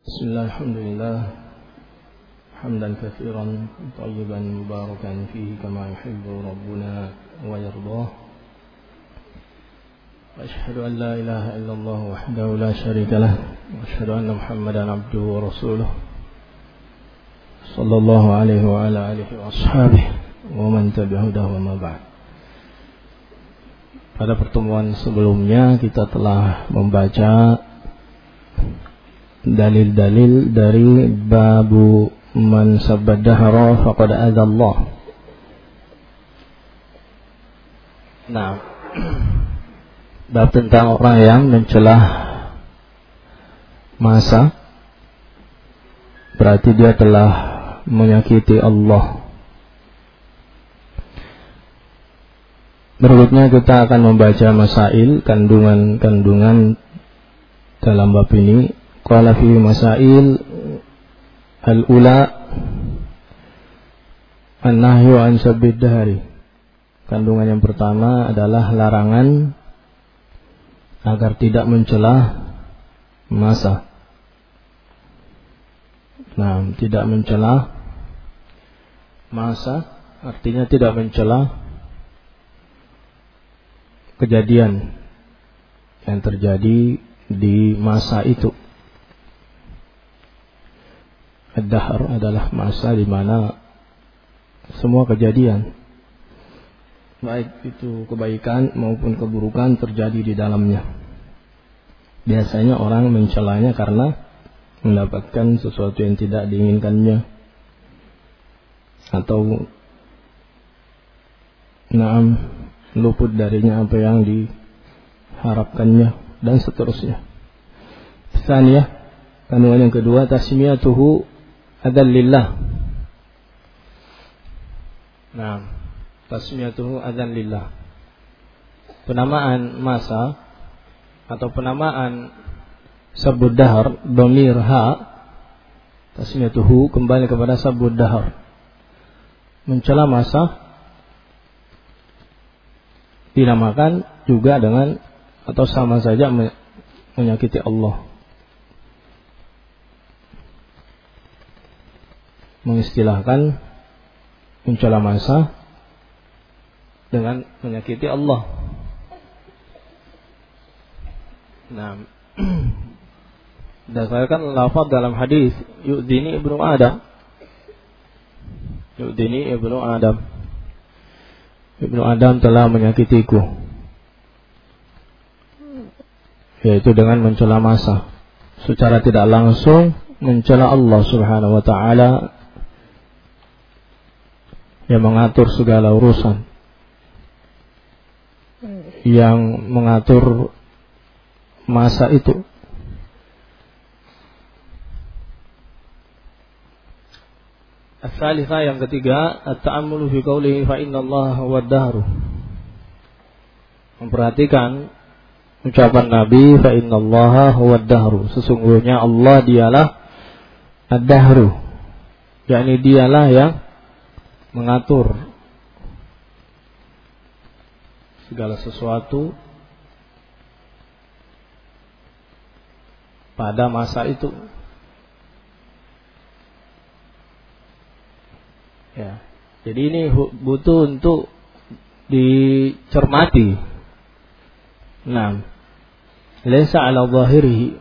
Bismillah, alhamdulillah, hamdan katsiran tayyiban mubarakan fihi kama yuhibbu rabbuna wa yardah. Wa asyhadu an la ilaha illallah wahdahu la syarika lah wa asyhadu anna Muhammadan abduhu wa rasuluh sallallahu alaihi wa ala alihi wa ashabihi wa man tabi'ahu wa ma ba'd. Pada pertemuan sebelumnya kita telah membaca dalil-dalil dari babu man sabbad dahra faqad adallah. Nah, bab tentang orang yang mencelah masa, berarti dia telah menyakiti Allah. Berikutnya kita akan membaca masail, kandungan-kandungan dalam bab ini. Qala fi masail al-ula an-nahyu an sabbid dahri. Kandungan yang pertama adalah larangan agar tidak mencela masa. Nah, tidak mencela masa artinya tidak mencela kejadian yang terjadi di masa itu. Ad-dahr adalah masa di mana semua kejadian, baik itu kebaikan maupun keburukan, terjadi di dalamnya. Biasanya orang mencelanya karena mendapatkan sesuatu yang tidak diinginkannya, atau luput darinya apa yang diharapkannya, dan seterusnya. Tsaniyah, kandungan yang kedua, tasmiyatuhu adzan lillah. Nah, tasmiyatuhu adzan lillah. Penamaan masa atau penamaan sabbud dahr, dhamir ha, tasmiyatuhu kembali kepada sabbud dahr. Mencela masa dinamakan juga dengan atau sama saja menyakiti Allah. Mengistilahkan mencela masa dengan menyakiti Allah. Nah, berdasarkan lafaz dalam hadis, yu'dini ibnu Adam. Yu'dini ibnu Adam. Ibnu Adam telah menyakitiku, yaitu dengan mencela masa. Secara tidak langsung mencela Allah Subhanahu wa taala yang mengatur segala urusan, yang mengatur masa itu. As-salisa, yang ketiga, at-ta'ammulu fi qawlihi fa innallaha huwad dahru. Memperhatikan ucapan Nabi, fa innallaha huwad dahru, sesungguhnya Allah dialah ad-dahru, yakni dialah yang mengatur segala sesuatu pada masa itu. Ya, jadi ini butuh untuk dicermati. Nah, laysa ala zahirihi,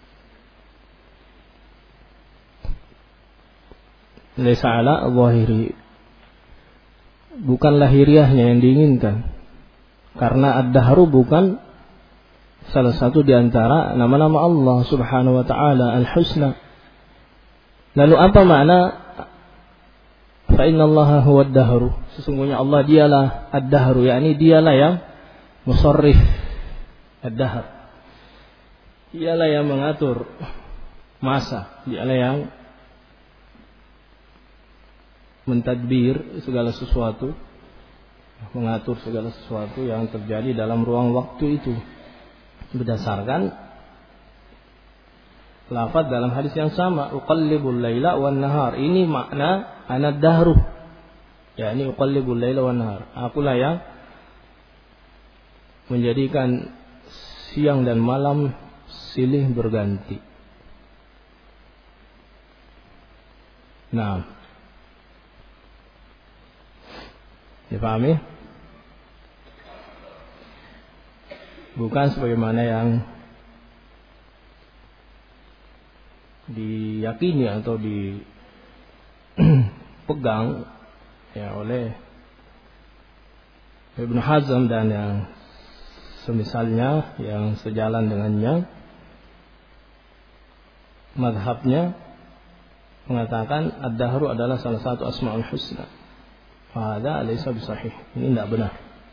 laysa ala zahirihi, bukan lahiriahnya yang diinginkan, karena ad-dahru bukan salah satu di antara nama-nama Allah Subhanahu wa taala al-husna. Lalu apa makna fa innallaha huwad dahru? Sesungguhnya Allah dialah ad-dahru, yakni dialah yang musarrif ad-dahr. Dialah yang mengatur masa, dialah yang mentadbir segala sesuatu, mengatur segala sesuatu yang terjadi dalam ruang waktu itu. Berdasarkan lafaz dalam hadis yang sama, uqallibul laila wan nahar. Ini makna anad dahru, yakni uqallibul laila wan nahar. Akulah yang menjadikan siang dan malam silih berganti. Nah, dipahami? Bukan sebagaimana yang diyakini atau dipegang ya oleh Ibnu Hazm dan yang semisalnya yang sejalan dengannya, mazhabnya mengatakan ad-dahru adalah salah satu asmaul husna. Fahada alaysa bisahih. Ini tidak benar.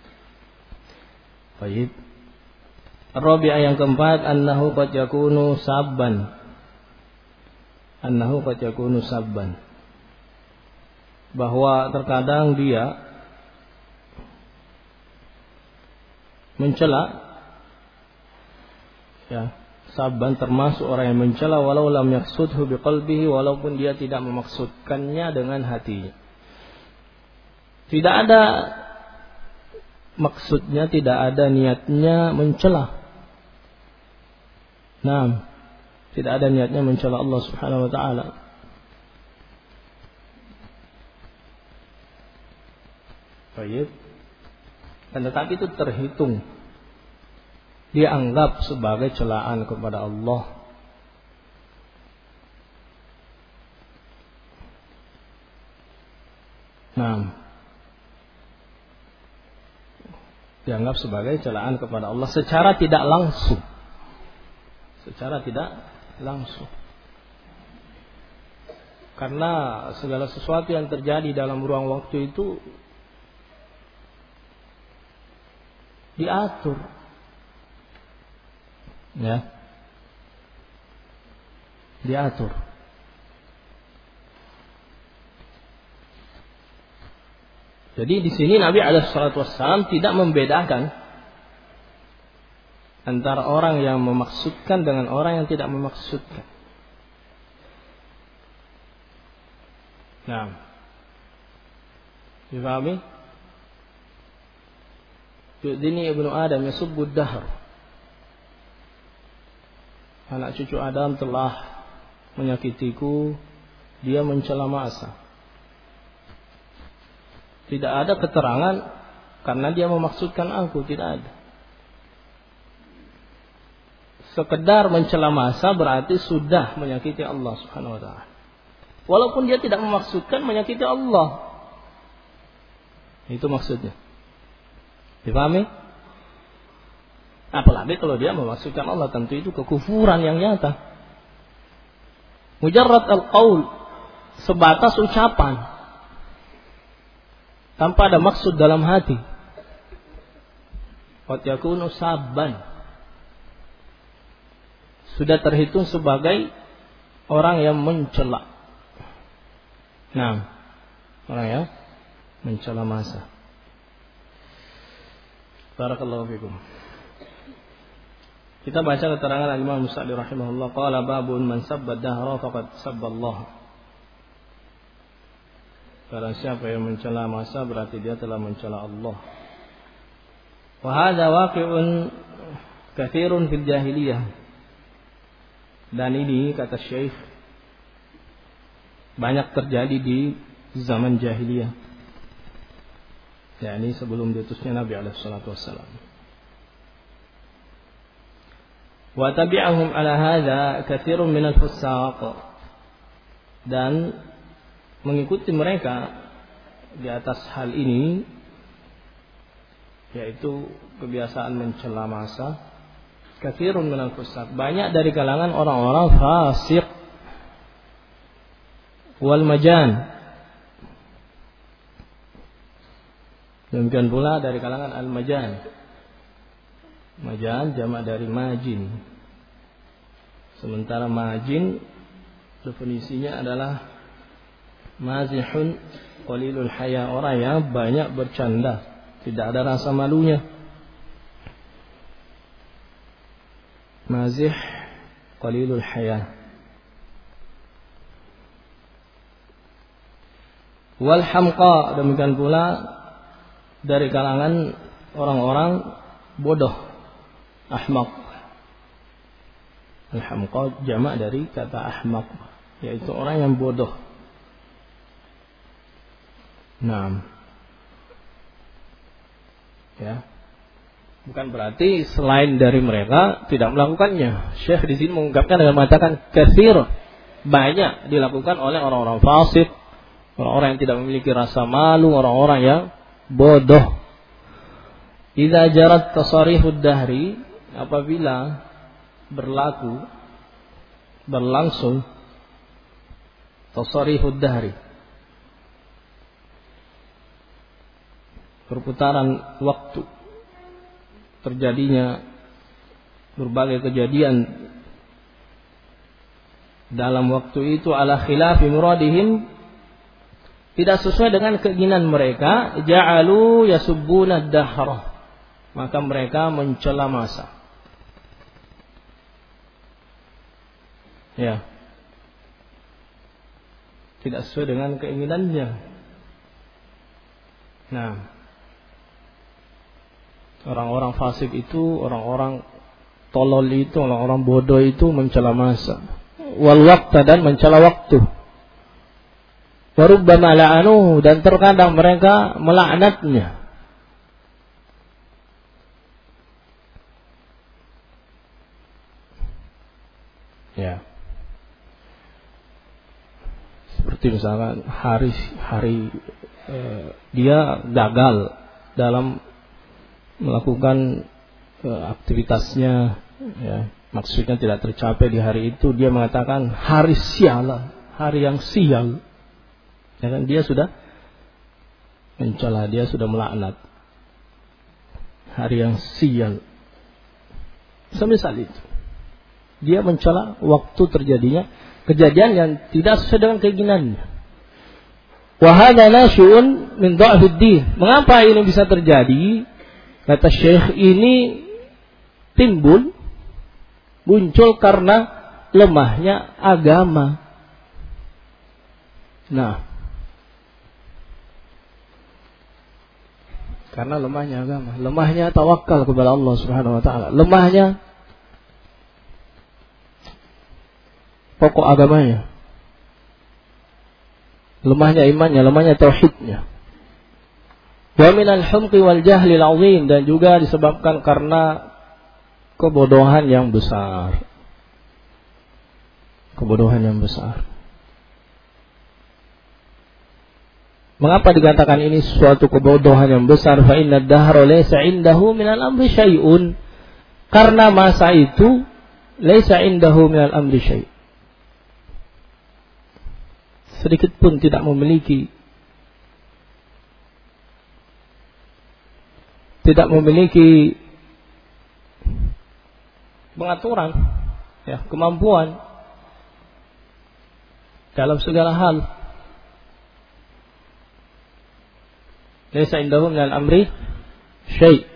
Baik. Rabi'ah yang keempat, annahu qad yakunu sabban. Annahu qad yakunu sabban. Bahwa terkadang dia mencela, ya, sabban termasuk orang yang mencela walau lam yaksudhu biqalbihi, walaupun dia tidak memaksudkannya dengan hatinya. Tidak ada maksudnya, tidak ada niatnya mencela. Nah, tidak ada niatnya mencela Allah Subhanahu wa taala. Baik. Dan tetapi itu terhitung, dianggap sebagai celaan kepada Allah. Nah, dianggap sebagai celaan kepada Allah secara tidak langsung. Secara tidak langsung. Karena segala sesuatu yang terjadi dalam ruang waktu itu diatur, ya, diatur. Jadi di sini Nabi SAW tidak membedakan antara orang yang memaksudkan dengan orang yang tidak memaksudkan. Nah, dipahami? Yu'dini ibnu Adam yasubbu dahr. Anak cucu Adam telah menyakitiku, dia mencela masa. Tidak ada keterangan karena dia memaksudkan aku, tidak ada. Sekedar mencela masa berarti sudah menyakiti Allah Subhanahu wa taala. Walaupun dia tidak memaksudkan menyakiti Allah. Itu maksudnya. Dipahami? Apalagi kalau dia memaksudkan Allah, tentu itu kekufuran yang nyata. Mujarrad al-qaul, sebatas ucapan tanpa ada maksud dalam hati. Qad yakunu sabban, sudah terhitung sebagai orang yang mencela. Nah, orang yang mencela masa. Barakallahu fikum. Kita baca keterangan Al-Imam Musa'li rahimahullah, qala babun man sabba dahra faqad sabba Allah. Barang siapa yang mencela masa berarti dia telah mencela Allah. Wa hadza waqi'un katsirun fil jahiliyah. Dan ini kata Syekh banyak terjadi di zaman jahiliyah. yakni sebelum diutusnya Nabi alaihi salatu wassalam. Wa tabi'ahum ala hadza katsirun minal fusaq, dan mengikuti mereka di atas hal ini, yaitu kebiasaan mencela masa, katsirun minal fusaq, banyak dari kalangan orang-orang fasik, wal majan, demikian pula dari kalangan al-majan. Majan jamak dari majin. Sementara majin definisinya adalah mazihun qalilul haya, orang yang banyak bercanda, tidak ada rasa malunya. Mazih qalilul haya. Wal hamqa, demikian pula dari kalangan orang-orang bodoh, ahmaq. Al-hamqa jamak dari kata ahmaq, yaitu orang yang bodoh. Nah, ya, bukan berarti selain dari mereka tidak melakukannya. Syekh di sini mengungkapkan dengan mengatakan katsir, banyak dilakukan oleh orang-orang fasik, orang-orang yang tidak memiliki rasa malu, orang-orang yang bodoh. Idza jarat tasarihud dahri, apabila berlangsung tasarihud dahri, perputaran waktu, terjadinya berbagai kejadian dalam waktu itu ala khilafi muradihim, tidak sesuai dengan keinginan mereka, ja'alu yasubbuna ad-dahr, maka mereka mencela masa. Ya, tidak sesuai dengan keinginannya. Nah, orang-orang fasik itu, orang-orang tolol itu, orang-orang bodoh itu mencela masa. Wal waqta, dan mencela waktu. Wa rubbama la'anuhu, dan terkadang mereka melaknatnya. Ya. Seperti misalkan hari dia gagal dalam melakukan aktivitasnya, ya, maksudnya tidak tercapai di hari itu, dia mengatakan hari sialan, hari yang sial. Ya kan, dia sudah mencela, dia sudah melaknat hari yang sial. Semisal itu, dia mencela waktu terjadinya kejadian yang tidak sesuai dengan keinginannya. Wa hadza nashi'un min dha'fid din. Mengapa ini bisa terjadi? Kata Syekh, ini muncul karena lemahnya agama. Nah, karena lemahnya agama, lemahnya tawakal kepada Allah Subhanahu wa taala, lemahnya pokok agamanya, lemahnya imannya, lemahnya tauhidnya. Wa minal humqi wal jahlil azim, dan juga disebabkan karena kebodohan yang besar. Kebodohan yang besar. Mengapa dikatakan ini suatu kebodohan yang besar? Fa inna ad-dahra laysa indahu minal amri syai'un. Karena masa itu laysa indahu minal amri syai'. Sedikit pun tidak memiliki pengaturan, ya, kemampuan dalam segala hal. Laisa indahu minal amri syai'.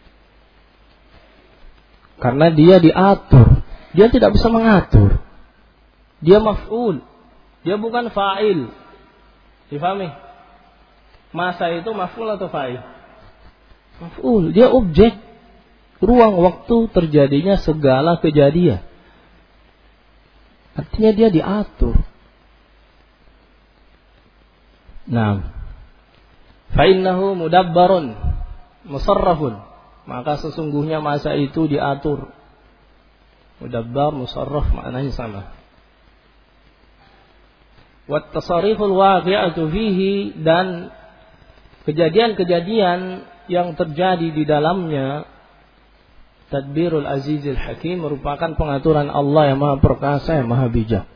Karena dia diatur, dia tidak bisa mengatur. Dia maf'ul, dia bukan fa'il. Difahami? Masa itu maf'ul atau fa'il? Maf'ul, dia objek, ruang waktu terjadinya segala kejadian. Artinya dia diatur. Nah, fa'innahu mudabbarun musarrafun, maka sesungguhnya masa itu diatur. Mudabbar, musarraf maknanya sama. Wat tasariful waqi'atu fihi, dan kejadian-kejadian yang terjadi di dalamnya, tadbirul azizil hakim, merupakan pengaturan Allah yang maha perkasa, yang maha bijak.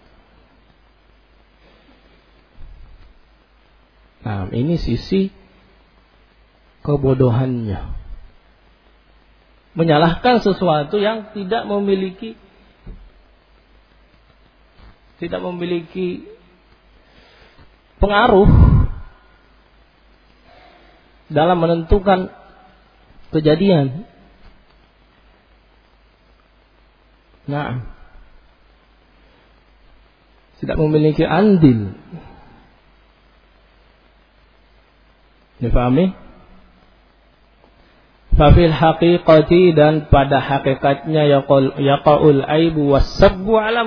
Nah, ini sisi kebodohannya, menyalahkan sesuatu yang tidak memiliki pengaruh dalam menentukan kejadian. Nah, tidak memiliki andil. Difahami? Fafil haqiqati, dan pada hakikatnya yaqa'ul aibu was-sabbu ala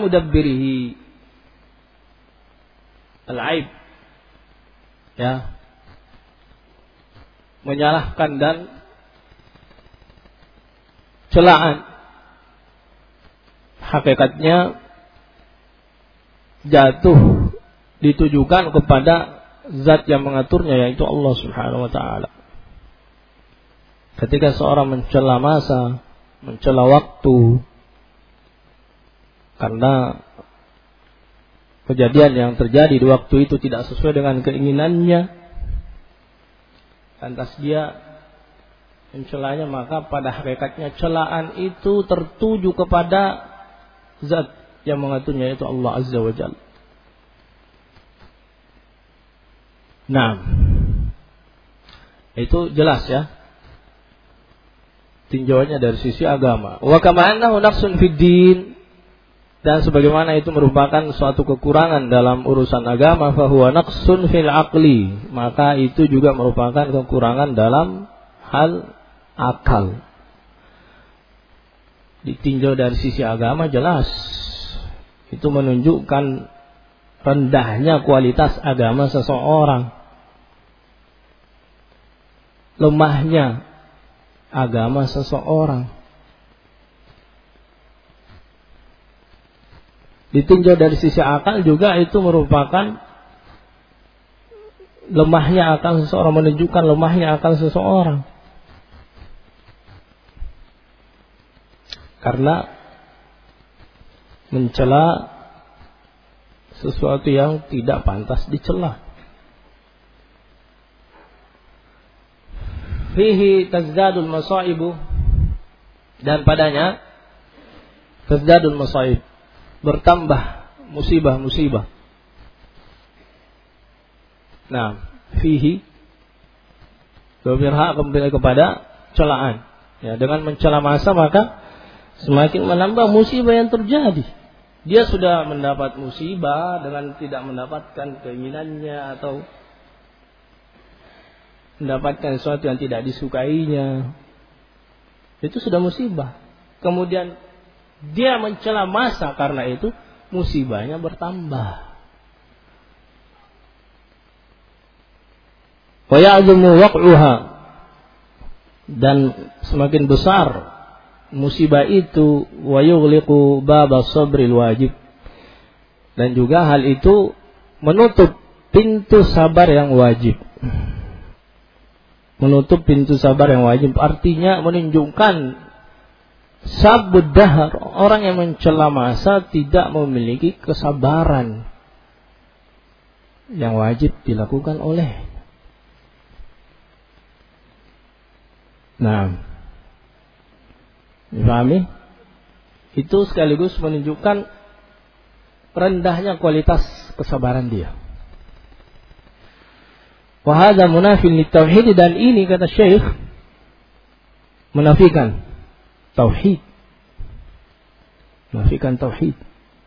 mudabbirihi. Al-aib, ya, menyalahkan dan celaan. Hakikatnya jatuh ditujukan kepada zat yang mengaturnya, yaitu Allah Subhanahu wa taala. Ketika seorang mencela masa, mencela waktu karena kejadian yang terjadi di waktu itu tidak sesuai dengan keinginannya, lantas dia mencelanya, maka pada hakikatnya celaan itu tertuju kepada zat yang mengaturnya, yaitu Allah Azza wa Jalla. Nah, itu jelas ya tinjauannya dari sisi agama. Wa kama annahu naqsun fid din, dan sebagaimana itu merupakan suatu kekurangan dalam urusan agama, fa huwa naqsun fil aqli, maka itu juga merupakan kekurangan dalam hal akal. Ditinjau dari sisi agama jelas itu menunjukkan rendahnya kualitas agama seseorang, lemahnya agama seseorang. Ditinjau dari sisi akal juga itu merupakan lemahnya akal seseorang, menunjukkan lemahnya akal seseorang. Karena mencela sesuatu yang tidak pantas dicela. Fihi tazdadul masaibu, dan padanya tazdadul masaib, bertambah musibah-musibah. Nah, fihi berpihak kembali kepada celaan. Ya, dengan mencela masa maka semakin menambah musibah yang terjadi. Dia sudah mendapat musibah dengan tidak mendapatkan keinginannya atau mendapatkan sesuatu yang tidak disukainya. Itu sudah musibah. Kemudian dia mencela masa, karena itu musibahnya bertambah. Wa ya'zumu waq'uha, dan semakin besar musibah itu, wa yughliqu baba sabril wajib, dan juga hal itu menutup pintu sabar yang wajib. Menutup pintu sabar yang wajib artinya menunjukkan sabud dahar, orang yang mencela masa tidak memiliki kesabaran yang wajib dilakukan oleh. Nah, dipahami? Itu sekaligus menunjukkan rendahnya kualitas kesabaran dia. Wa hadza munafin litauhid, dan ini kata Syekh menafikan tauhid. Menafikan tauhid.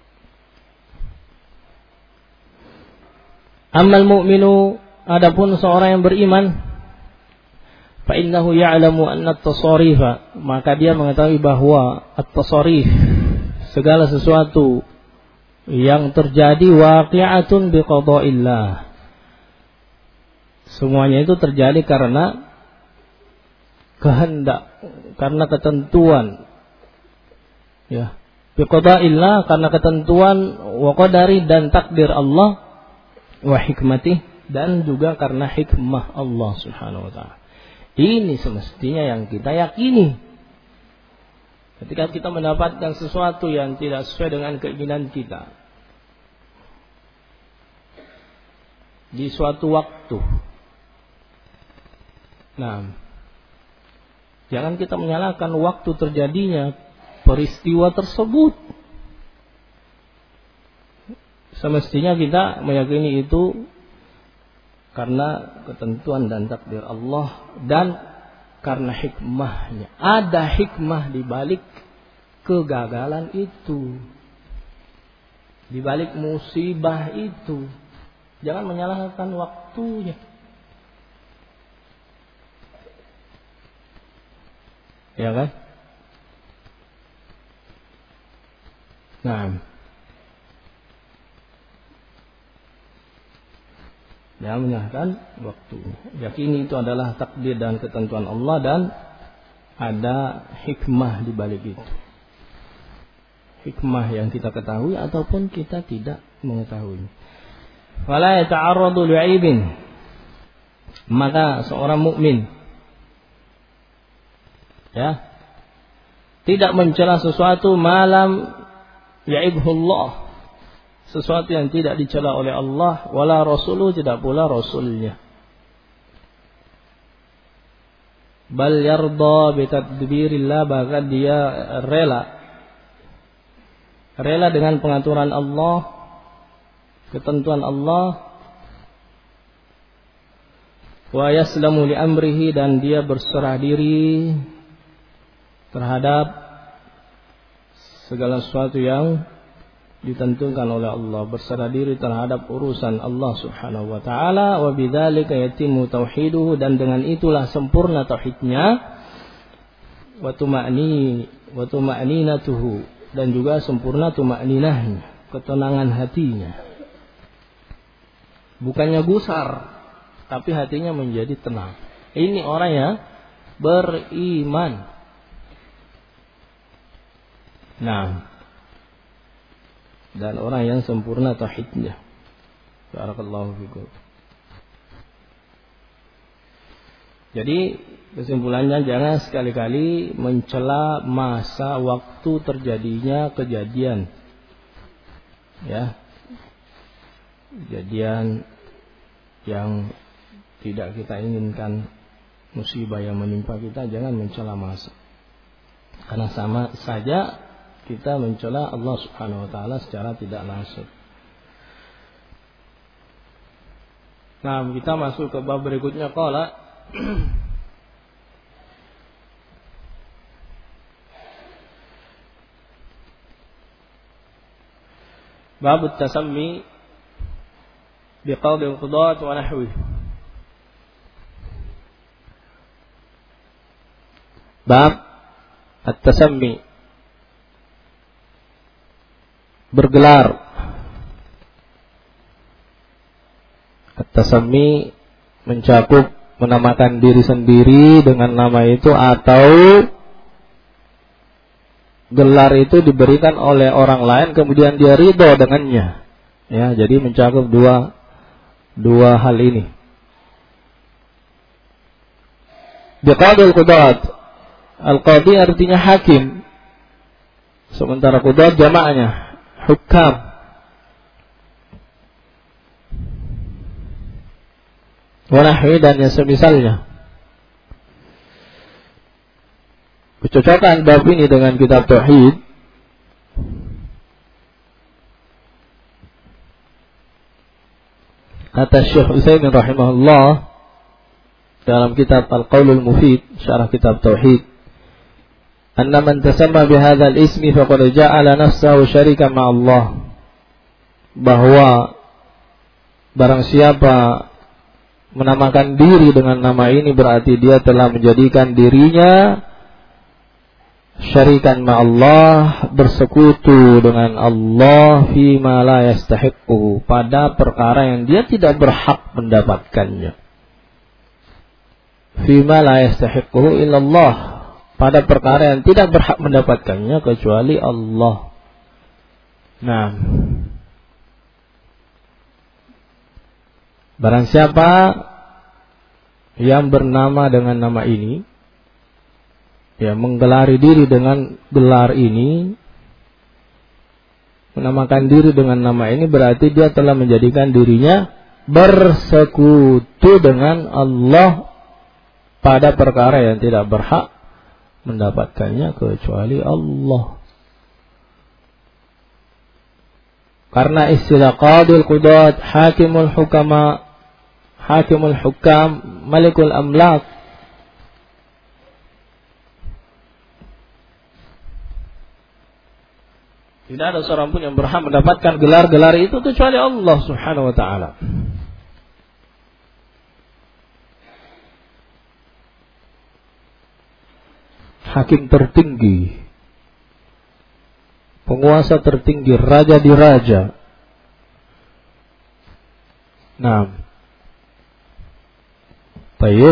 Ammal mu'minu, adapun seorang yang beriman, fa innahu ya'lamu anna at-tasarifa, maka dia mengetahui bahwa at-tasarif, segala sesuatu yang terjadi, waqi'atun biqada'illah, semuanya itu terjadi karena kehendak, karena ketentuan, ya, biqada'illah, karena ketentuan, wa qadari, dan takdir Allah, wa hikmati, dan juga karena hikmah Allah Subhanahu wa ta'ala. Ini semestinya yang kita yakini. Ketika kita mendapatkan sesuatu yang tidak sesuai dengan keinginan kita di suatu waktu, nah, jangan kita menyalahkan waktu terjadinya peristiwa tersebut. Semestinya kita meyakini itu karena ketentuan dan takdir Allah, dan karena hikmahnya. Ada hikmah di balik kegagalan itu, di balik musibah itu. Jangan menyalahkan waktunya. Ya kan? Nah, Ya, menyerahkan waktu. Yakini itu adalah takdir dan ketentuan Allah dan ada hikmah di balik itu. Hikmah yang kita ketahui ataupun kita tidak mengetahui. Fala yata'arradu li'aibin. Maka seorang mukmin ya tidak mencela sesuatu malam ya'ibhullah, sesuatu yang tidak dicela oleh Allah, wala rasuluh, tidak pula rasulnya. Bal yarda bi tadbirillah, bahkan dia rela dengan pengaturan Allah, ketentuan Allah. Wa yaslamu li amrihi, dan dia berserah diri terhadap segala sesuatu yang ditentukan oleh Allah, berserah diri terhadap urusan Allah Subhanahu wa taala. Wa bidzalika yatimmu tauhiduhu, dan dengan itulah sempurna tauhidnya. Wa tuma'ninatuhu, dan juga sempurna tuma'ninahnya, ketenangan hatinya. Bukannya gusar, tapi hatinya menjadi tenang. Ini orang yang beriman. Nah, dan orang yang sempurna tauhidnya. Barakallahu fikum. Jadi kesimpulannya, jangan sekali-kali mencela masa waktu terjadinya kejadian. Ya. Kejadian yang tidak kita inginkan, musibah yang menimpa kita, jangan mencela masa. Karena sama saja kita mencela Allah Subhanahu wa taala secara tidak langsung. Nah, kita masuk ke bab berikutnya, qala bab at-tasammi biqadhi al-qudat wa nahwihi. Bab at-tasammi, bergelar. At-tasammi mencakup menamakan diri sendiri dengan nama itu, atau gelar itu diberikan oleh orang lain kemudian dia ridho dengannya. Ya, jadi mencakup dua hal ini. Biqadhi al-qudat, al-qadhi artinya hakim, sementara qudat jamaknya hukam. Wa nahwi, dan yang semisalnya. Kecocokan bab ini dengan kitab tauhid kata Syekh Utsaimin rahimahullah dalam kitab Al-Qaulul Mufid, syarah kitab tauhid, anna man tasamma bihadzal ismi faqad ja'ala nafsahu syarikan ma'allah, bahwa barang siapa menamakan diri dengan nama ini berarti dia telah menjadikan dirinya syarikan ma'allah, bersekutu dengan Allah fima la yastahiqquhu, pada perkara yang dia tidak berhak mendapatkannya. Fima la yastahiqquhu illallah, pada perkara yang tidak berhak mendapatkannya kecuali Allah. Nah, barang siapa yang bernama dengan nama ini, ya, menggelari diri dengan gelar ini, menamakan diri dengan nama ini, berarti dia telah menjadikan dirinya bersekutu dengan Allah pada perkara yang tidak berhak mendapatkannya kecuali Allah. Karena istilah qadil qudat, hakimul hukama, hakimul hukam, malikul amlak, tidak ada seorang pun yang berhak mendapatkan gelar-gelar itu kecuali Allah Subhanahu wa taala. Hakim tertinggi, penguasa tertinggi, raja di raja. Nah, Baik.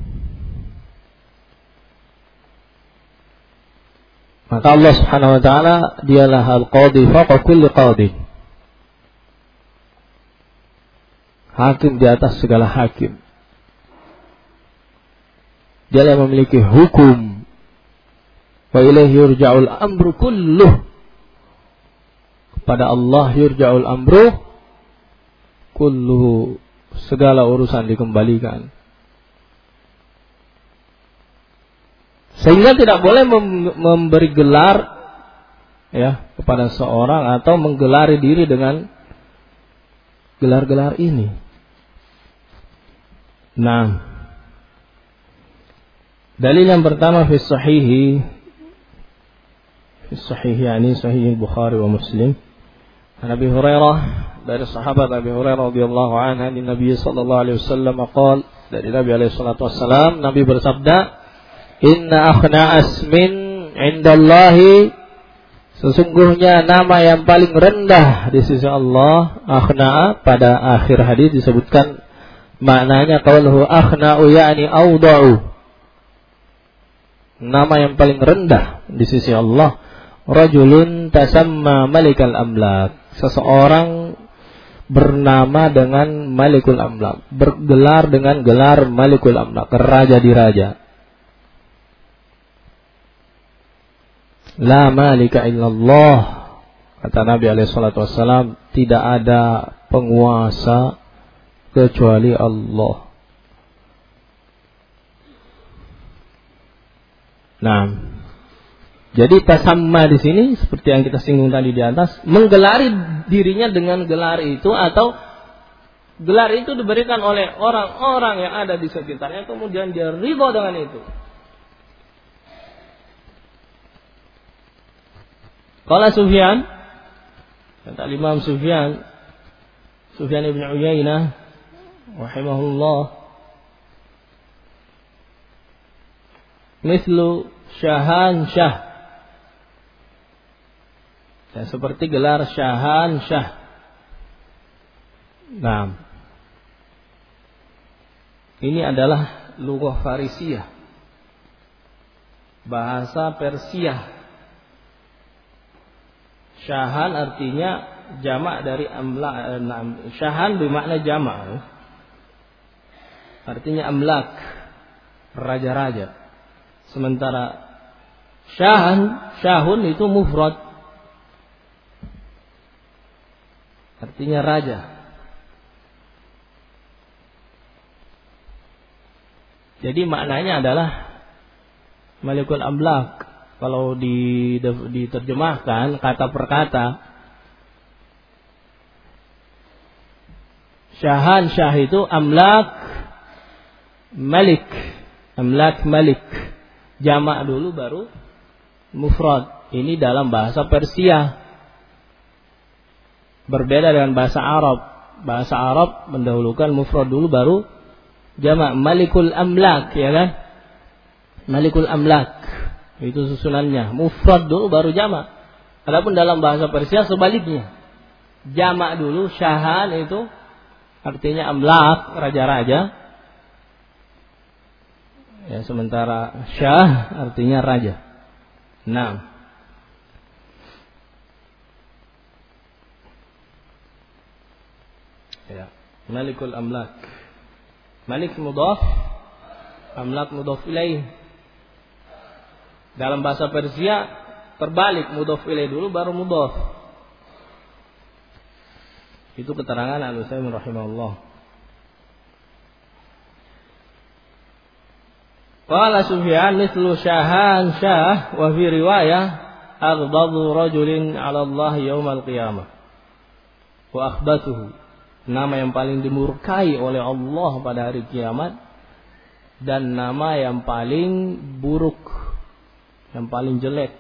Maka Allah Subhanahu wa taala dialah al-qadhi fawqa kulli qadhi. Hakim di atas segala hakim. Dia yang memiliki hukum. Wa ilaihi yurja'ul amru kulluh. Kepada Allah yurja'ul amru kulluhu. Segala urusan dikembalikan. Sehingga tidak boleh memberi gelar ya kepada seorang atau menggelari diri dengan gelar-gelar ini. Nah, dalil yang pertama fi sahih yakni sahih Bukhari wa Muslim. Nabi Hurairah, dari sahabat Abi Hurairah radhiyallahu anhu, Nabi sallallahu alaihi wasallam qaal, dari Nabi alaihi salatu wasallam, Nabi bersabda, "Inna akhna asmin 'indallahi", sesungguhnya nama yang paling rendah di sisi Allah, akhna. Pada akhir hadis disebutkan maknanya qauluhu akhna'u ya'ni awda'u. Nama yang paling rendah di sisi Allah, rajulun tasamma malikal amlak, seseorang bernama dengan Malikul Amlak, bergelar dengan gelar Malikul Amlak, raja di raja. La malika illallah, kata Nabi SAW, tidak ada penguasa kecuali Allah. Nah, jadi tasamma di sini seperti yang kita singgung tadi di atas, menggelari dirinya dengan gelar itu, atau gelar itu diberikan oleh orang-orang yang ada di sekitarnya, kemudian dia ridha dengan itu. Qala Sufyan, kata Imam Sufyan ibn Uyainah rahimahullah, mislu syahan syah, ya, seperti gelar syahan syah. Nah, ini adalah lughah Farisiyah, bahasa Persia. Syahan artinya jamak dari amlak. Syahan bermakna jamak, artinya amlak, raja-raja. Sementara syahun itu mufrad, artinya raja. Jadi maknanya adalah Malikul Amlak. Kalau diterjemahkan kata per kata, syahan syah itu amlak malik, amlak malik, jamak dulu baru mufrad. Ini dalam bahasa Persia, berbeda dengan bahasa Arab. Bahasa Arab mendahulukan mufrad dulu baru jamak. Malikul Amlak, ya kan? Malikul Amlak itu susunannya, mufrad dulu baru jamak. Adapun dalam bahasa Persia sebaliknya, jamak dulu, syahan itu artinya amlak, raja-raja, ya, sementara syah artinya raja. Nah, ya, Malikul Amlak. Malik mudhaf, amlak mudhaf ilaih. Dalam bahasa Persia terbalik, mudhaf ilaih dulu baru mudhaf. Itu keterangan Al-Utsaimin rahimahullah. Qala Sufyan mislu syahan syah, wa fi riwayah aghdadu rajulin 'ala Allah yaumal qiyamah wa akhbatuhu, nama yang paling dimurkai oleh Allah pada hari kiamat, dan nama yang paling buruk, yang paling jelek,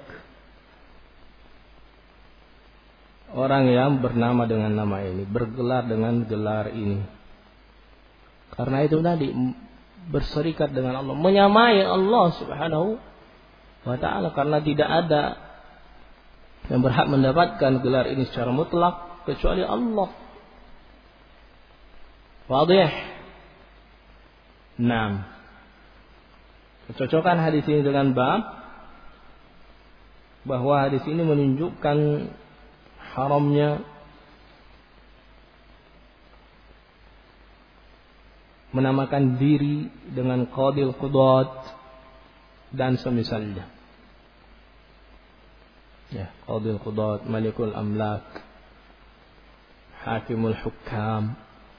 orang yang bernama dengan nama ini, bergelar dengan gelar ini. Karena itu tadi, berserikat dengan Allah, menyamai Allah Subhanahu wa ta'ala, karena tidak ada yang berhak mendapatkan gelar ini secara mutlak kecuali Allah. Wadih. Nah, kecocokan hadis ini dengan bab, bahwa hadis ini menunjukkan haramnya menamakan diri dengan qadil qudat dan semisalnya. Ya, qadil qudat, malikul amlak, hakimul hukam.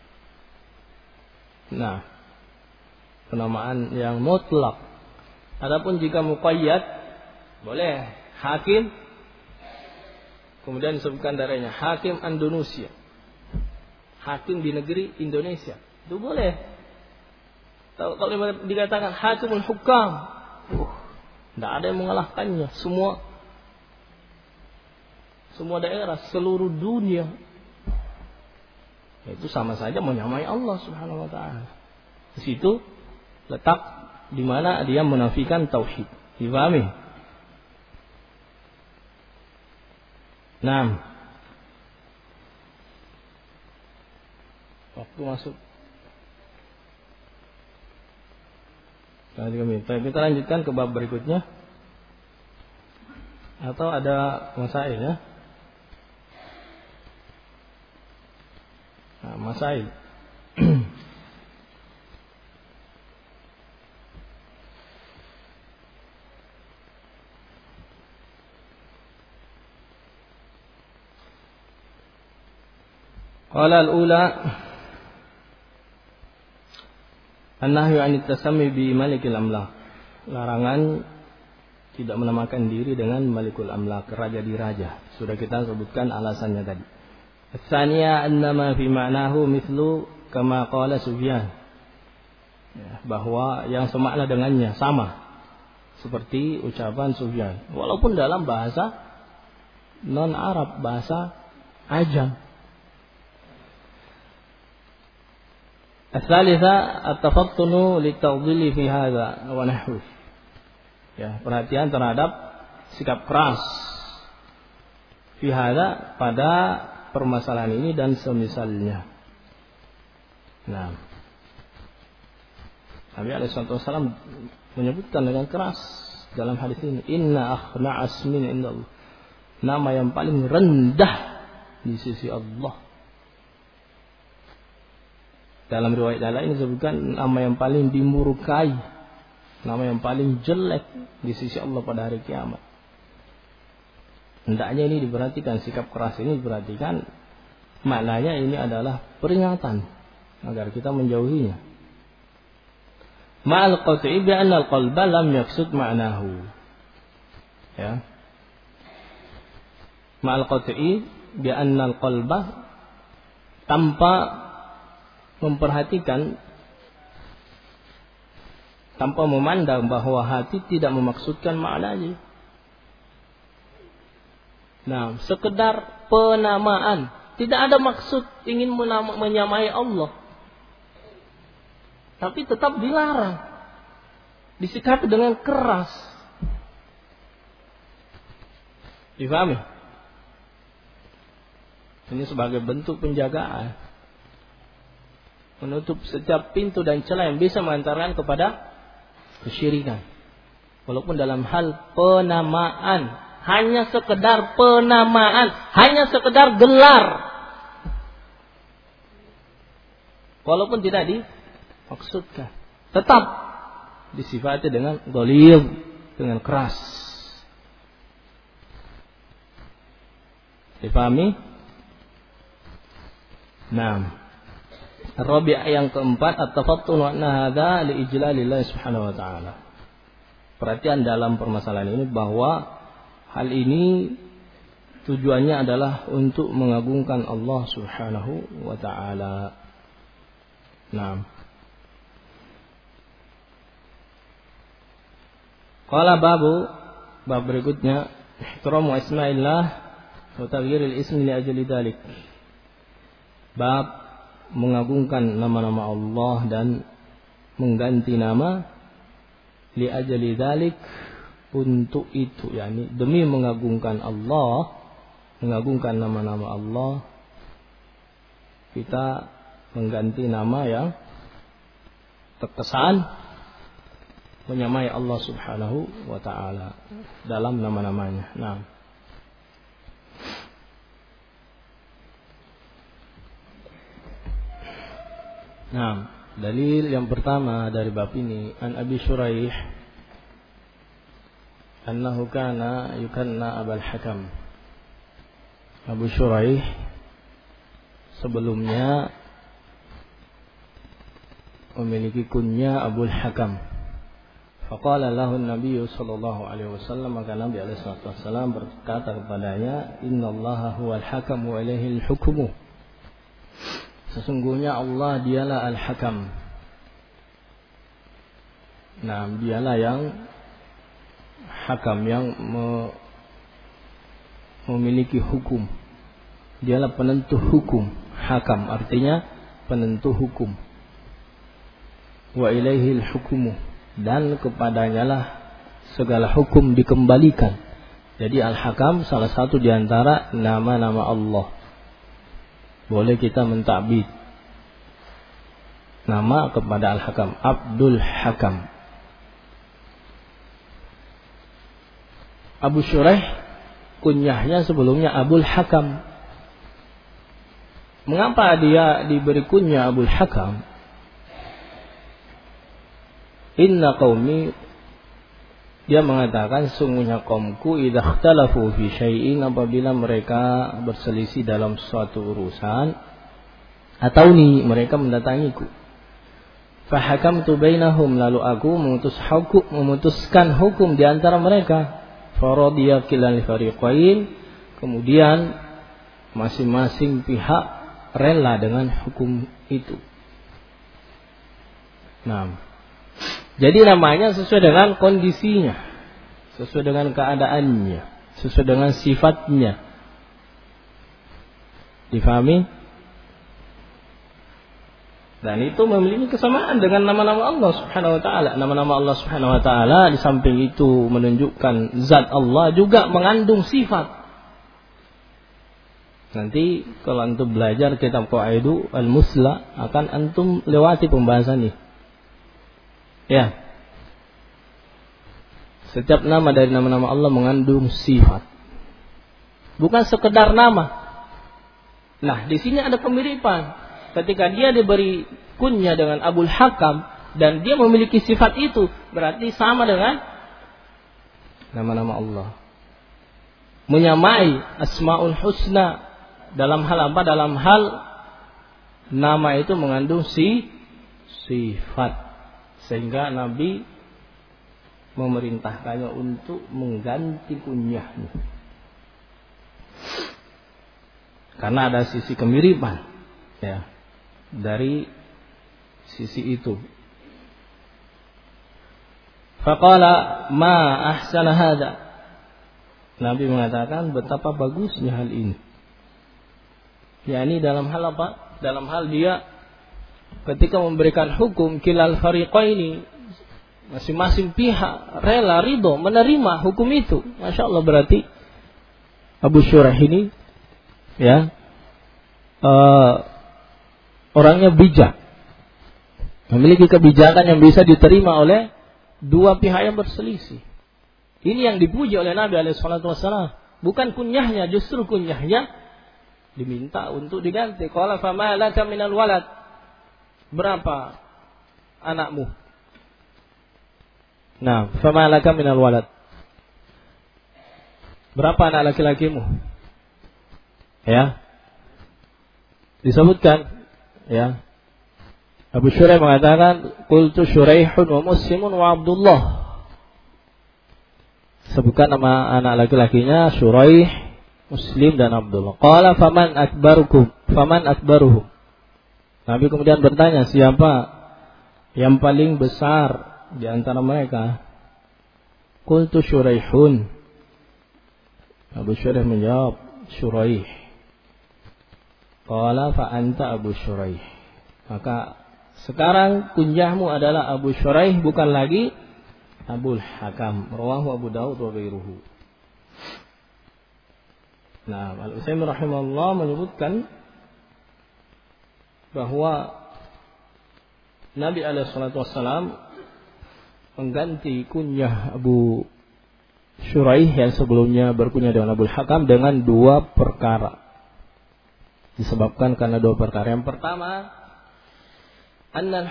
Nah, penamaan yang mutlak. Adapun jika muqayyad, boleh hakim, kemudian disebutkan darahnya hakim Indonesia, hakim di negeri Indonesia, itu boleh. Kalau dikatakan hakimul hukam, tidak ada yang mengalahkannya. Semua daerah, seluruh dunia, itu sama saja menyamai Allah Subhanahu wa taala. Di situ letak di mana dia menafikan tauhid. Dipahami? Nah, waktu masuk. Kita lanjutkan ke bab berikutnya. Atau ada masail ya? Nah, masail. Qala al-ula an-nahyu 'an at-tasammi bi malikil amlak. Larangan tidak menamakan diri dengan malikul amlak, raja di raja. Sudah kita sebutkan alasannya tadi. Ats-tsaniyah annama fi ma'nahu mithlu kama qala Sufyan. Ya, bahwa yang semakna dengannya sama seperti ucapan Sufyan, walaupun dalam bahasa non Arab, bahasa Ajam. Ats-tsalitsah at-tafattunu litawdili fi hadza wa nahwu. Ya, perhatian terhadap sikap keras fi hadza pada permasalahan ini dan semisalnya. Nah, Nabi SAW menyebutkan dengan keras dalam hadis ini, inna akhna asmin indallah, nama yang paling rendah di sisi Allah. Dalam riwayat lain disebutkan nama yang paling dimurkai, nama yang paling jelek di sisi Allah pada hari kiamat. Hendaknya ini diperhatikan, sikap keras ini diperhatikan, maknanya ini adalah peringatan agar kita menjauhinya. Ma'al qat'i bi anna al-qalba lam yaqsud ma'nahu. Ya. Ma'al qat'i bi anna al-qalba, tanpa memperhatikan, tanpa memandang bahwa hati tidak memaksudkan maknanya. Nah, sekedar penamaan, tidak ada maksud ingin menyamai Allah, tapi tetap dilarang, disikapi dengan keras. Difahami? Ini sebagai bentuk penjagaan, menutup setiap pintu dan celah yang bisa mengantarkan kepada kesyirikan. Walaupun dalam hal penamaan, hanya sekedar penamaan, hanya sekedar gelar, walaupun tidak dimaksudkan, tetap disifati dengan ghalidh, dengan keras. Dipahami? Nah, Rabi'ah yang keempat, at-tafattun wa anna hadza li ijlalillah subhanahu wa ta'ala. Perhatian dalam permasalahan ini bahwa hal ini tujuannya adalah untuk mengagungkan Allah subhanahu wa ta'ala. Nah, qala bab berikutnya, ihtiramu asma'illah wa taghyiril ismi li ajli dzalik. Bab mengagungkan nama-nama Allah dan mengganti nama li ajli dzalik, untuk itu, yakni demi mengagungkan Allah, mengagungkan nama-nama Allah, kita mengganti nama yang terkesan menyamai Allah Subhanahu wa taala dalam nama-namanya. Nah, dalil yang pertama dari bab ini an Abi Syuraih annahu kana yukanna Abul Hakam. Abu Syuraih sebelumnya memiliki kunya Abul Hakam. Faqala lahu Nabi sallallahu alaihi wasallam, maka Nabi alaihi wasallam berkata kepadanya, innallaha huwal hakam wa ilaihil hukmu. Sesungguhnya Allah dialah al-hakam. Nah, dialah yang hakam, yang memiliki hukum. Dialah penentu hukum. Hakam artinya penentu hukum. Wa ilaihil hukmu, dan kepadanya lah segala hukum dikembalikan. Jadi Al-Hakam salah satu di antara nama-nama Allah. Boleh kita mentakbid nama kepada Al-Hakam, Abdul Hakam. Abu Syuraih kunyahnya sebelumnya Abul Hakam. Mengapa dia diberi kunyah Abul Hakam? Inna qaumi, dia mengatakan sungguhnya kaumku idza ikhtalafu fi syai'in, apabila mereka berselisih dalam suatu urusan, atauni, mereka mendatangiku, fa hakamtu bainahum, lalu aku memutuskan hukum di antara mereka, faradiya kilal fariqain, kemudian masing-masing pihak rela dengan hukum itu. Nah, jadi namanya sesuai dengan kondisinya, sesuai dengan keadaannya, sesuai dengan sifatnya. Difahami? Dan itu memiliki kesamaan dengan nama-nama Allah Subhanahu wa taala. Nama-nama Allah Subhanahu wa taala di samping itu menunjukkan zat Allah, juga mengandung sifat. Nanti kalau antum belajar kitab Qaidu Al-Musla akan antum lewati pembahasan ini. Ya. Setiap nama dari nama-nama Allah mengandung sifat. Bukan sekedar nama. Nah, di sini ada kemiripan. Ketika dia diberi kunya dengan Abul Hakam dan dia memiliki sifat itu, berarti sama dengan nama-nama Allah. Menyamai Asmaul Husna dalam hal apa? Dalam hal nama itu mengandung sifat. Sehingga Nabi memerintahkannya untuk mengganti kunyahnya. Karena ada sisi kemiripan, ya, dari sisi itu. Faqala ma ahsana hada. Nabi mengatakan betapa bagusnya hal ini. yakni dalam hal apa? Dalam hal dia ketika memberikan hukum kilal fariqaini, masing-masing pihak rela ridho menerima hukum itu. Masya Allah, berarti Abu Syuraih ini ya orangnya bijak, memiliki kebijakan yang bisa diterima oleh dua pihak yang berselisih. Ini yang dipuji oleh Nabi SAW. Bukan kunyahnya, justru kunyahnya diminta untuk diganti. Qala fama laka minal walad. Berapa anakmu? Nah, fama laka minal walad. Berapa anak laki-lakimu? Ya. Disebutkan ya. Abu Syuraih mengatakan qultu Syuraihun wa Muslimun wa Abdullah. Sebutkan nama anak laki-lakinya Syuraih, Muslim dan Abdullah. Qala faman akbaruhum. Nabi kemudian bertanya, siapa yang paling besar di antara mereka? Qultu Syuraihun. Abu Syuraih menjawab, Syuraih. Qala fa anta Abu Syuraih. Maka sekarang kunyahmu adalah Abu Syuraih, bukan lagi Abul Hakam. Rawahu Abu Daud wa ghairuhu. Nah, Al-Utsaimin rahimahullah menyebutkan bahwa Nabi SAW mengganti kunyah Abu Shuraih yang sebelumnya berkunyah dengan Abul Hakam dengan dua perkara. Disebabkan karena dua perkara. Yang pertama, annal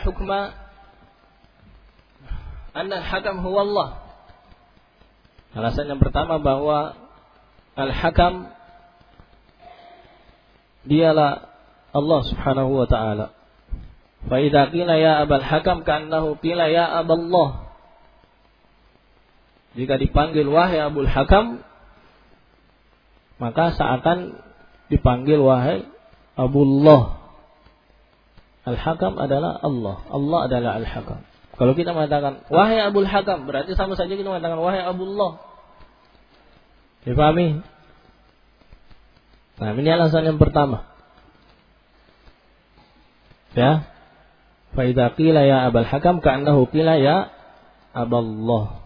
hakam huwa Allah. Alasan yang pertama bahwa al-hakam dialah Allah Subhanahu wa taala. Fa idza qila ya abal hakam ka'annahu qila ya aballah. Jika dipanggil wahai Abul Hakam, maka seakan dipanggil wahai Abullah. Al-Hakam adalah Allah, Allah adalah Al-Hakam. Kalau kita mengatakan wahai Abul Hakam, berarti sama saja kita mengatakan wahai Abullah. Dipahami? Nah, ini alasan yang pertama. Ya. Fa idza qila ya Abul Hakam ka'annahu qila ya Aballah.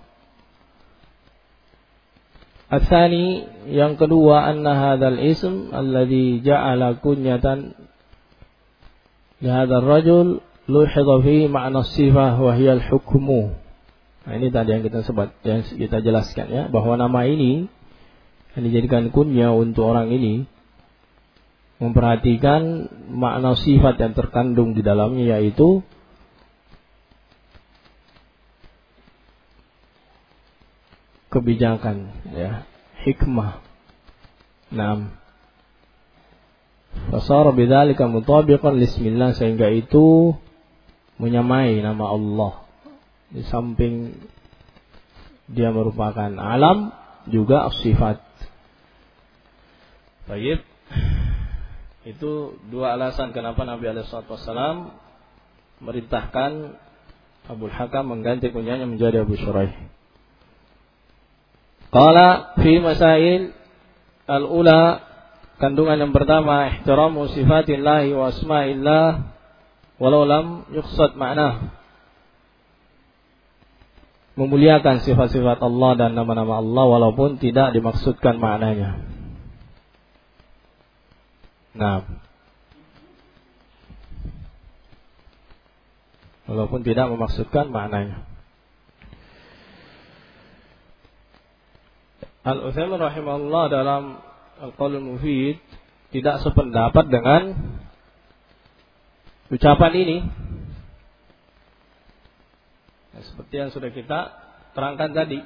Atsani, yang kedua, anna hadzal ism alladhi ja'ala kunyatan li hadzal rajul luhidha fihi ma'na sifah wa hiya al-hukmu. Nah, ini tadi yang kita sebut, yang kita jelaskan ya, bahwa nama ini yang dijadikan kunyah untuk orang ini memperhatikan makna sifat yang terkandung di dalamnya, yaitu kebijakan, ya, hikmah. Naam. Fasara bidzalika mutabiqan lismillah, sehingga itu menyamai nama Allah. Di samping dia merupakan alam, juga sifat. Baik. Itu dua alasan kenapa Nabi SAW merintahkan Abul Hakam mengganti kunyahnya menjadi Abu Shuraih. Qala fi masail al-ula, kandungan yang pertama, ihtiramu sifatillahi wa asma'illah walau lam yuqsad ma'nah. Memuliakan sifat-sifat Allah dan nama-nama Allah walaupun tidak dimaksudkan maknanya. Nah, walaupun tidak memaksudkan maknanya. Al-Utsaimin rahimahullah dalam Al-Qaulul Mufid tidak sependapat dengan ucapan ini. Ya, seperti yang sudah kita terangkan tadi.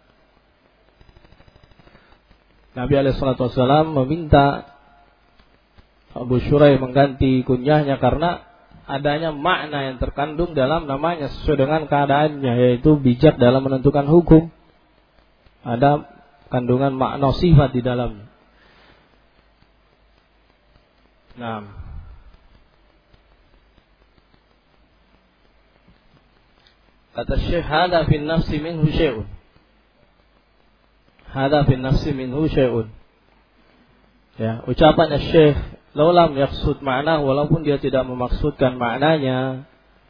Nabi SAW meminta Abu Shuraih mengganti kunyahnya karena adanya makna yang terkandung dalam namanya sesuai dengan keadaannya, yaitu bijak dalam menentukan hukum. Ada kandungan makna sifat di dalamnya. Nah, kata Syekh, hadza fi nafsi minhu syai'un. Hadza fi nafsi minhu syai'un. Ya, ucapan Syekh, laulam yaqsud ma'na, walaupun dia tidak memaksudkan maknanya,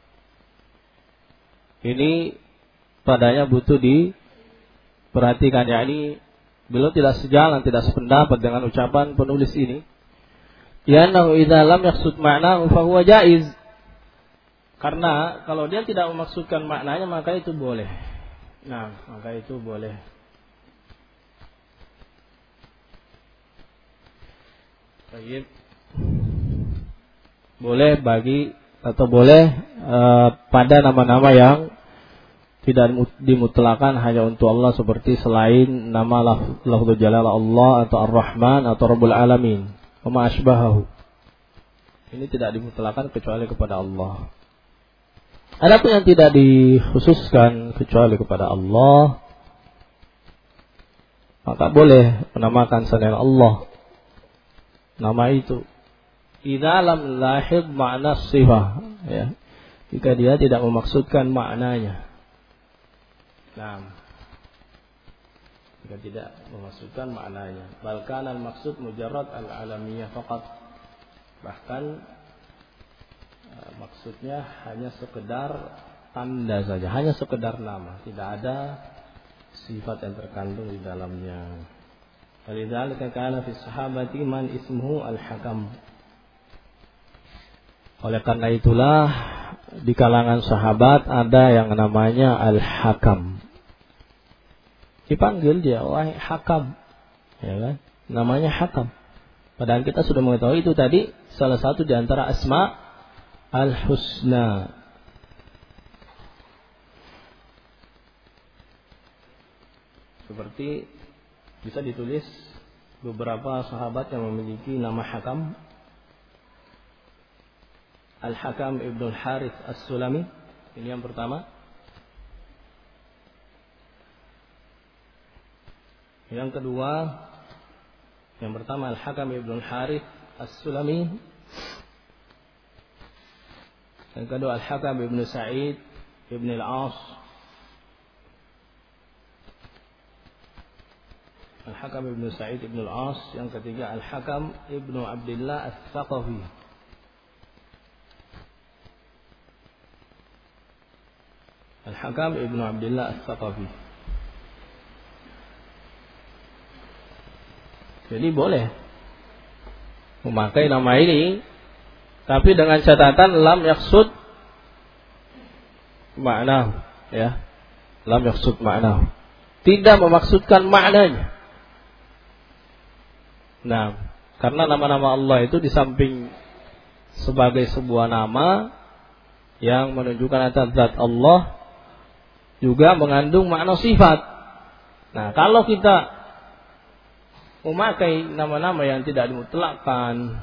ini padanya butuh diperhatikan, yakni beliau tidak sejalan, tidak sependapat dengan ucapan penulis ini. Ya'nahu idza lam yaqsud ma'nahu fa huwa jaiz. Karena kalau dia tidak memaksudkan maknanya maka itu boleh. Nah, maka itu boleh. Baik. Boleh bagi atau boleh pada nama-nama yang tidak dimutlakan hanya untuk Allah, seperti selain nama lafzul jalalah Allah atau Ar-Rahman atau Rabbul Alamin, wa asbahahu. Ini tidak dimutlakan kecuali kepada Allah. Adapun yang tidak dikhususkan kecuali kepada Allah, maka boleh menamakan selain Allah nama itu. Idza lam lahid ma'na sifah, ya. Jika dia tidak memaksudkan maknanya. Nah, jika tidak memaksudkan maknanya, balkan al-maksud mujarrad al-alamiyah faqat. Bahkan maksudnya hanya sekedar tanda saja, hanya sekedar nama, tidak ada sifat yang terkandung di dalamnya. Walidzalika kana fi sahabati man ismuhu al-Hakam. Oleh karena itulah di kalangan sahabat ada yang namanya Al-Hakam. Dipanggil dia, wahai Hakam, ya kan? Namanya Hakam. Padahal kita sudah mengetahui itu tadi salah satu di antara asma Al-Husna. Seperti bisa ditulis beberapa sahabat yang memiliki nama Hakam. Al-Hakam Ibn Al-Harith As-Sulami, ini yang pertama. Yang kedua, yang pertama Al-Hakam Ibn Al-Harith As-Sulami. Yang kedua Al-Hakam Ibn Sa'id Ibn Al-As. Al-Hakam Ibn Sa'id Ibn Al-As. Yang ketiga Al-Hakam Ibn Abdullah As-Thaqafi. Al-Hakam Ibn Abdullah As-Thaqafi. Jadi boleh memakai nama ini, tapi dengan catatan lam yaqsud makna, ya. Lam yaqsud makna. Tidak memaksudkan maknanya. Nah, karena nama-nama Allah itu di samping sebagai sebuah nama yang menunjukkan atas zat Allah, juga mengandung makna sifat. Nah, kalau kita memakai nama-nama yang tidak dimutlakkan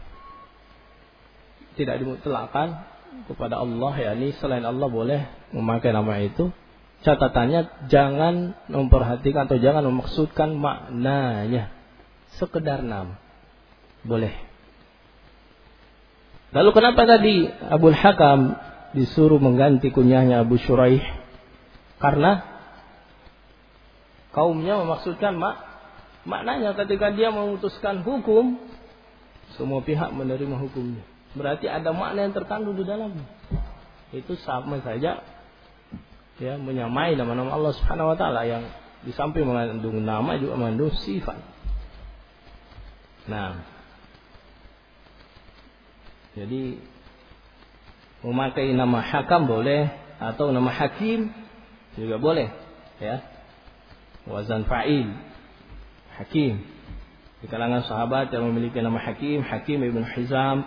kepada Allah, yakni selain Allah, boleh memakai nama itu. Catatannya jangan memperhatikan atau jangan memaksudkan maknanya, sekedar nama. Boleh. Lalu kenapa tadi Abul Hakam disuruh mengganti kunyahnya Abu Syuraih? Karena kaumnya memaksudkan maknanya ketika dia memutuskan hukum, semua pihak menerima hukumnya. Berarti ada makna yang terkandung di dalamnya. Itu sama saja, ya, menyamai nama-nama Allah Subhanahu wa taala yang di samping mengandung nama juga mengandung sifat. Nah, jadi memakai nama Hakam boleh, atau nama Hakim juga boleh, ya. Wazan fa'il, Hakim. Di kalangan sahabat yang memiliki nama Hakim, Hakim Ibn Hizam,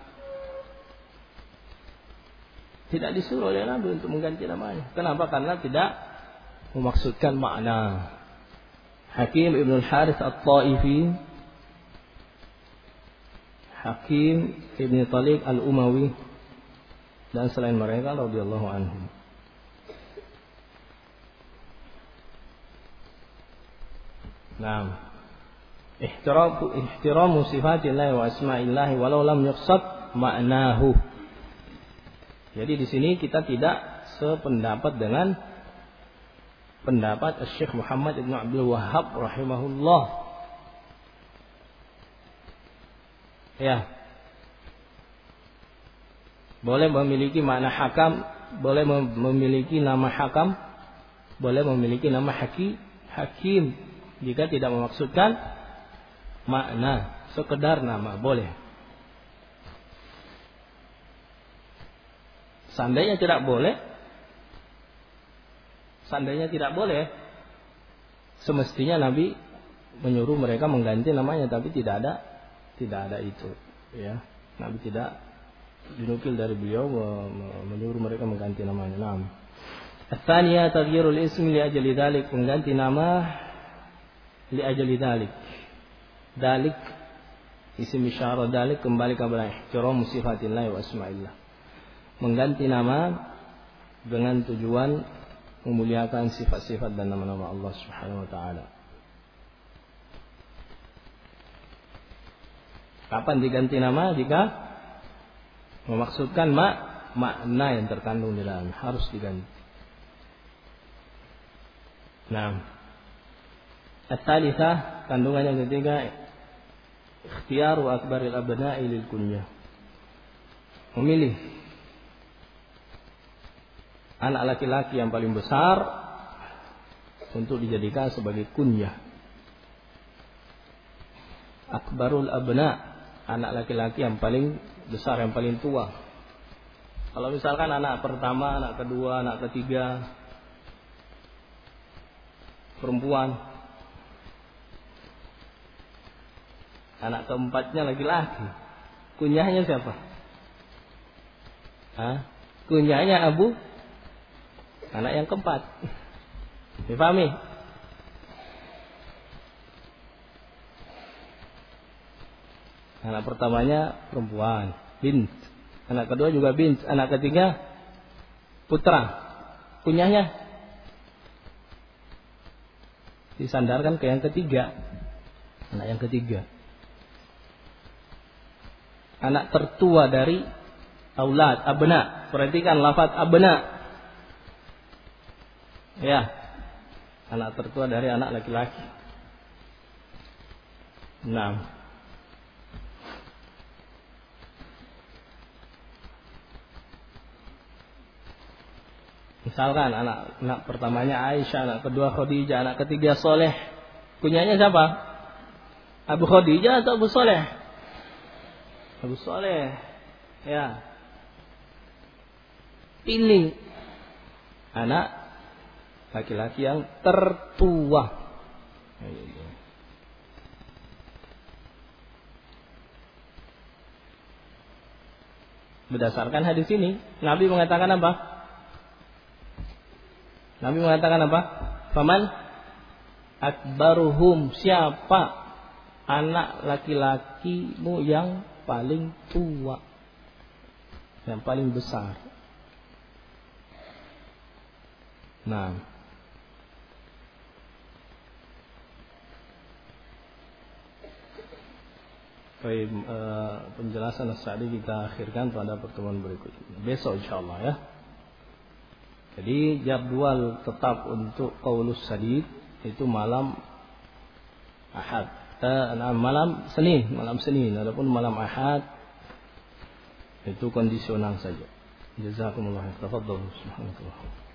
tidak disuruh oleh Nabi untuk mengganti namanya. Kenapa? Karena tidak memaksudkan makna. Hakim Ibn Al-Harith At-Taifi, Hakim Ibn Taliq Al-Umawi, dan selain mereka radhiyallahu anhum. Nah, ihtiramu sifatillah wa asma'illah walau lam yuqsad ma'nahu. Jadi di sini kita tidak sependapat dengan pendapat Syekh Muhammad Ibn Abdul Wahhab rahimahullah. Ya. Boleh memiliki makna hakam, boleh memiliki nama hakam, boleh memiliki nama hakim. Jika tidak memaksudkan makna, sekedar nama, boleh. Seandainya tidak boleh, semestinya Nabi menyuruh mereka mengganti namanya, tapi tidak ada itu, ya. Nabi tidak dinukil dari beliau menyuruh mereka mengganti namanya. Naam. Ats-tsaniyah taghyirul ismi li ajli dzalik, mengganti nama li ajli dzalik. Dzalik isim isyarah, dzalik kembali kepada ihtiram sifatillah wa asma'illah. Mengganti nama dengan tujuan memuliakan sifat-sifat dan nama-nama Allah Subhanahu wa taala. Kapan diganti nama? Jika memaksudkan makna yang terkandung di dalam, harus diganti. Nah, at-tsalitsah, kandungan yang ketiga, ikhtiyaru akbaril abna'i lil kunyah. Memilih anak laki-laki yang paling besar untuk dijadikan sebagai kunyah. Akbarul abna, anak laki-laki yang paling besar, yang paling tua. Kalau misalkan anak pertama, anak kedua, anak ketiga perempuan, anak keempatnya laki-laki, kunyahnya siapa? Kunyahnya Abu, anak yang keempat. Dipahami? Anak pertamanya perempuan, bint. Anak kedua juga bint. Anak ketiga putra. Kunyahnya disandarkan ke yang ketiga. Anak yang ketiga. Anak tertua dari aulad, abna. Perhatikan lafaz abna. Ya. Anak tertua dari anak laki-laki. 6. Misalkan anak pertamanya Aisyah, anak kedua Khadijah, anak ketiga Soleh. Kunyahnya siapa? Abu Khadijah atau Abu Soleh? Abu Soleh. Ya. Pilih anak laki-laki yang tertua. Berdasarkan hadis ini, Nabi mengatakan apa? Nabi mengatakan apa? Faman akbaruhum, siapa anak laki-lakimu yang paling tua, yang paling besar. Nah, baik, penjelasan As-Sa'di kita akhirkan pada pertemuan berikutnya. Besok insyaallah ya. Jadi jadwal tetap untuk qaulus sadid itu malam Ahad, malam Senin. Adapun malam Ahad itu kondisional saja. Jazakumullah khairan. Tafadhalu. Subhanallah.